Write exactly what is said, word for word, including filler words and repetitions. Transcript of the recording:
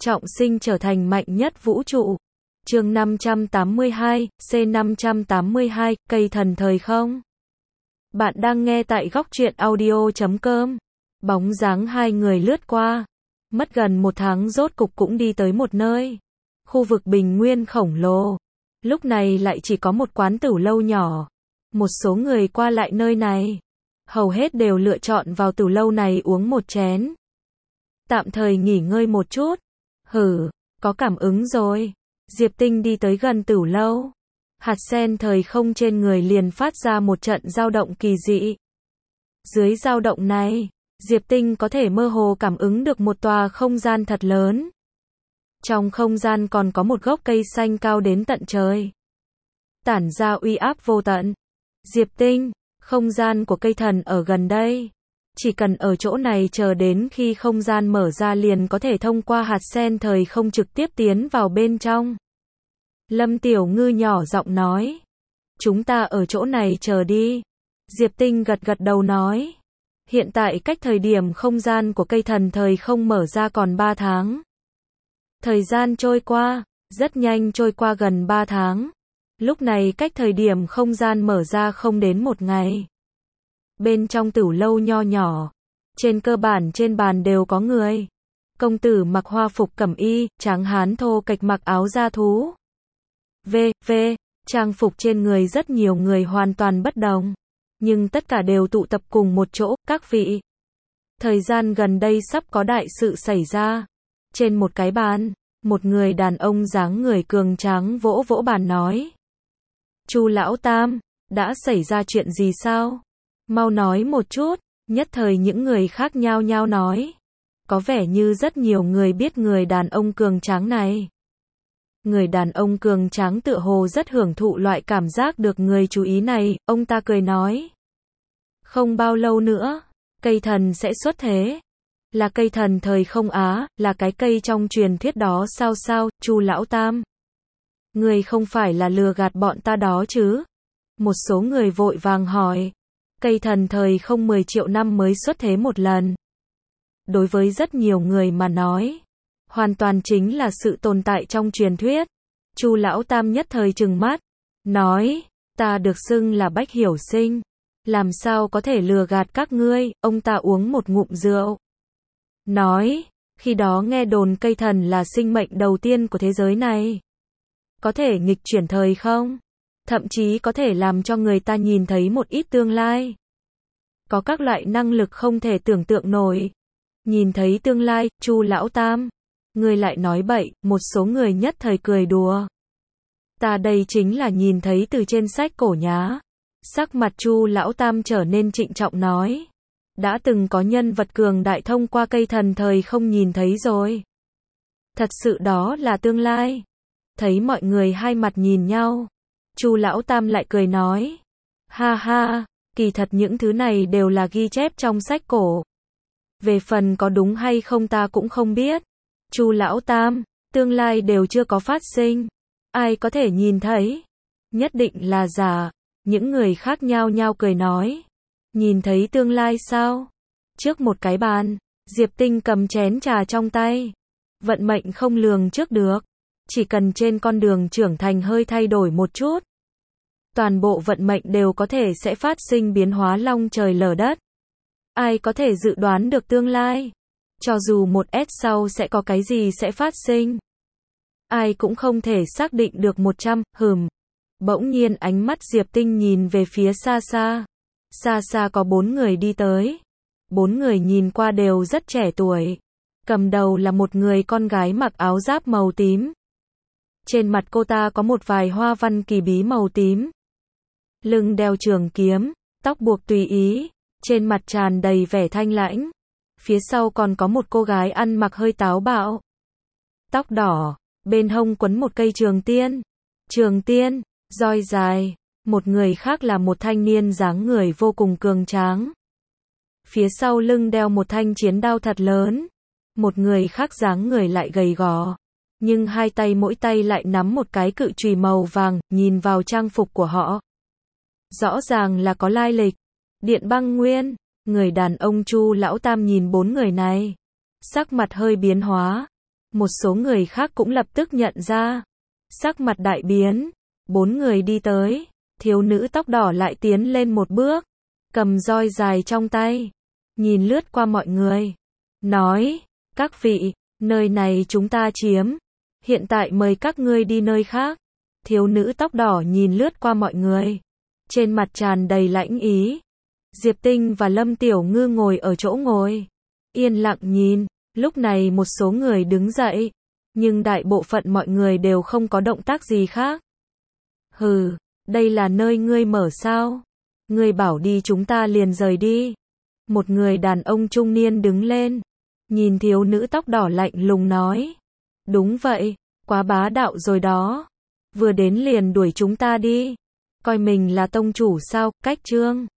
trọng sinh trở thành mạnh nhất vũ trụ. Chương năm trăm tám mươi hai, C năm trăm tám mươi hai, cây thần thời không. Bạn đang nghe tại góc truyện audio chấm com. Bóng dáng hai người lướt qua. Mất gần một tháng rốt cục cũng đi tới một nơi. Khu vực bình nguyên khổng lồ. Lúc này lại chỉ có một quán tửu lâu nhỏ. Một số người qua lại nơi này. Hầu hết đều lựa chọn vào tửu lâu này uống một chén. Tạm thời nghỉ ngơi một chút. Hử, có cảm ứng rồi. Diệp Tinh đi tới gần tửu lâu. Hạt sen thời không trên người liền phát ra một trận dao động kỳ dị. Dưới dao động này, Diệp Tinh có thể mơ hồ cảm ứng được một tòa không gian thật lớn. Trong không gian còn có một gốc cây xanh cao đến tận trời. Tản ra uy áp vô tận. Diệp Tinh, không gian của cây thần ở gần đây. Chỉ cần ở chỗ này chờ đến khi không gian mở ra liền có thể thông qua hạt sen thời không trực tiếp tiến vào bên trong. Lâm Tiểu Ngư nhỏ giọng nói. Chúng ta ở chỗ này chờ đi. Diệp Tinh gật gật đầu nói. Hiện tại cách thời điểm không gian của cây thần thời không mở ra còn ba tháng. Thời gian trôi qua, rất nhanh trôi qua gần ba tháng. Lúc này cách thời điểm không gian mở ra không đến một ngày. Bên trong tửu lâu nho nhỏ, trên cơ bản trên bàn đều có người. Công tử mặc hoa phục cẩm y, tráng hán thô kệch mặc áo da thú. V, V, trang phục trên người rất nhiều người hoàn toàn bất đồng. Nhưng tất cả đều tụ tập cùng một chỗ, các vị. Thời gian gần đây sắp có đại sự xảy ra. Trên một cái bàn, một người đàn ông dáng người cường tráng vỗ vỗ bàn nói. Chu lão tam, đã xảy ra chuyện gì sao? Mau nói một chút. Nhất thời những người khác nhao nhao nói. Có vẻ như rất nhiều người biết người đàn ông cường tráng này. Người đàn ông cường tráng tựa hồ rất hưởng thụ loại cảm giác được người chú ý này, ông ta cười nói. Không bao lâu nữa, cây thần sẽ xuất thế. Là cây thần thời không á, là cái cây trong truyền thuyết đó sao sao, Chu lão tam. Người không phải là lừa gạt bọn ta đó chứ? Một số người vội vàng hỏi. Cây thần thời không mười triệu năm mới xuất thế một lần. Đối với rất nhiều người mà nói, hoàn toàn chính là sự tồn tại trong truyền thuyết. Chu lão tam nhất thời trừng mắt, nói, ta được xưng là Bách Hiểu Sinh, làm sao có thể lừa gạt các ngươi, ông ta uống một ngụm rượu. Nói, khi đó nghe đồn cây thần là sinh mệnh đầu tiên của thế giới này. Có thể nghịch chuyển thời không? Thậm chí có thể làm cho người ta nhìn thấy một ít tương lai. Có các loại năng lực không thể tưởng tượng nổi. Nhìn thấy tương lai, Chu lão tam. Người lại nói bậy, một số người nhất thời cười đùa. Ta đây chính là nhìn thấy từ trên sách cổ nhá. Sắc mặt Chu lão tam trở nên trịnh trọng nói. Đã từng có nhân vật cường đại thông qua cây thần thời không nhìn thấy rồi. Thật sự đó là tương lai. Thấy mọi người hai mặt nhìn nhau. Chu lão tam lại cười nói. Ha ha, kỳ thật những thứ này đều là ghi chép trong sách cổ. Về phần có đúng hay không ta cũng không biết. Chu lão tam, tương lai đều chưa có phát sinh. Ai có thể nhìn thấy? Nhất định là giả. Những người khác nhao nhao cười nói. Nhìn thấy tương lai sao? Trước một cái bàn, Diệp Tinh cầm chén trà trong tay. Vận mệnh không lường trước được. Chỉ cần trên con đường trưởng thành hơi thay đổi một chút. Toàn bộ vận mệnh đều có thể sẽ phát sinh biến hóa long trời lở đất. Ai có thể dự đoán được tương lai? Cho dù một S sau sẽ có cái gì sẽ phát sinh. Ai cũng không thể xác định được một trăm, hừm. Bỗng nhiên ánh mắt Diệp Tinh nhìn về phía xa xa. Xa xa có bốn người đi tới. Bốn người nhìn qua đều rất trẻ tuổi. Cầm đầu là một người con gái mặc áo giáp màu tím. Trên mặt cô ta có một vài hoa văn kỳ bí màu tím. Lưng đeo trường kiếm, tóc buộc tùy ý, trên mặt tràn đầy vẻ thanh lãnh. Phía sau còn có một cô gái ăn mặc hơi táo bạo. Tóc đỏ, bên hông quấn một cây trường tiên. Trường tiên, roi dài. Một người khác là một thanh niên dáng người vô cùng cường tráng. Phía sau lưng đeo một thanh chiến đao thật lớn. Một người khác dáng người lại gầy gò. Nhưng hai tay mỗi tay lại nắm một cái cự chùy màu vàng, nhìn vào trang phục của họ. Rõ ràng là có lai lịch. Điện Băng Nguyên, người đàn ông Chu lão tam nhìn bốn người này. Sắc mặt hơi biến hóa. Một số người khác cũng lập tức nhận ra. Sắc mặt đại biến. Bốn người đi tới. Thiếu nữ tóc đỏ lại tiến lên một bước. Cầm roi dài trong tay. Nhìn lướt qua mọi người. Nói, các vị, nơi này chúng ta chiếm. Hiện tại mời các ngươi đi nơi khác. Thiếu nữ tóc đỏ nhìn lướt qua mọi người. Trên mặt tràn đầy lãnh ý. Diệp Tinh và Lâm Tiểu Ngư ngồi ở chỗ ngồi. Yên lặng nhìn. Lúc này một số người đứng dậy. Nhưng đại bộ phận mọi người đều không có động tác gì khác. Hừ, đây là nơi ngươi mở sao? Ngươi bảo đi chúng ta liền rời đi. Một người đàn ông trung niên đứng lên. Nhìn thiếu nữ tóc đỏ lạnh lùng nói. Đúng vậy, quá bá đạo rồi đó. Vừa đến liền đuổi chúng ta đi. Coi mình là tông chủ sao, cách trương.